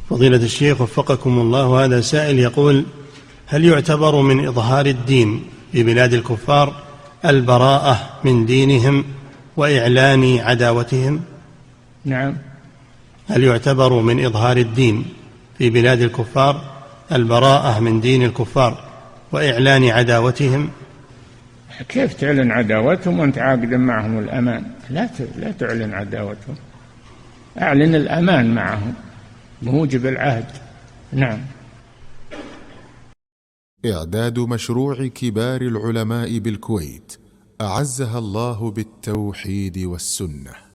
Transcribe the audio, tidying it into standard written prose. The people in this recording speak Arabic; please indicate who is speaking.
Speaker 1: فضيلة الشيخ وفقكم الله، هذا سائل يقول: هل يعتبر من إظهار الدين في بلاد الكفار البراءة من دينهم وإعلان عداوتهم؟
Speaker 2: نعم.
Speaker 1: هل يعتبر من إظهار الدين في بلاد الكفار البراءة من دين الكفار وإعلان عداوتهم؟
Speaker 2: كيف تعلن عداوتهم وأنت عاقد معهم الأمان؟ لا تعلن عداوتهم، أعلن الأمان معهم بموجب العهد. نعم.
Speaker 3: إعداد مشروع كبار العلماء بالكويت أعزها الله بالتوحيد والسنة.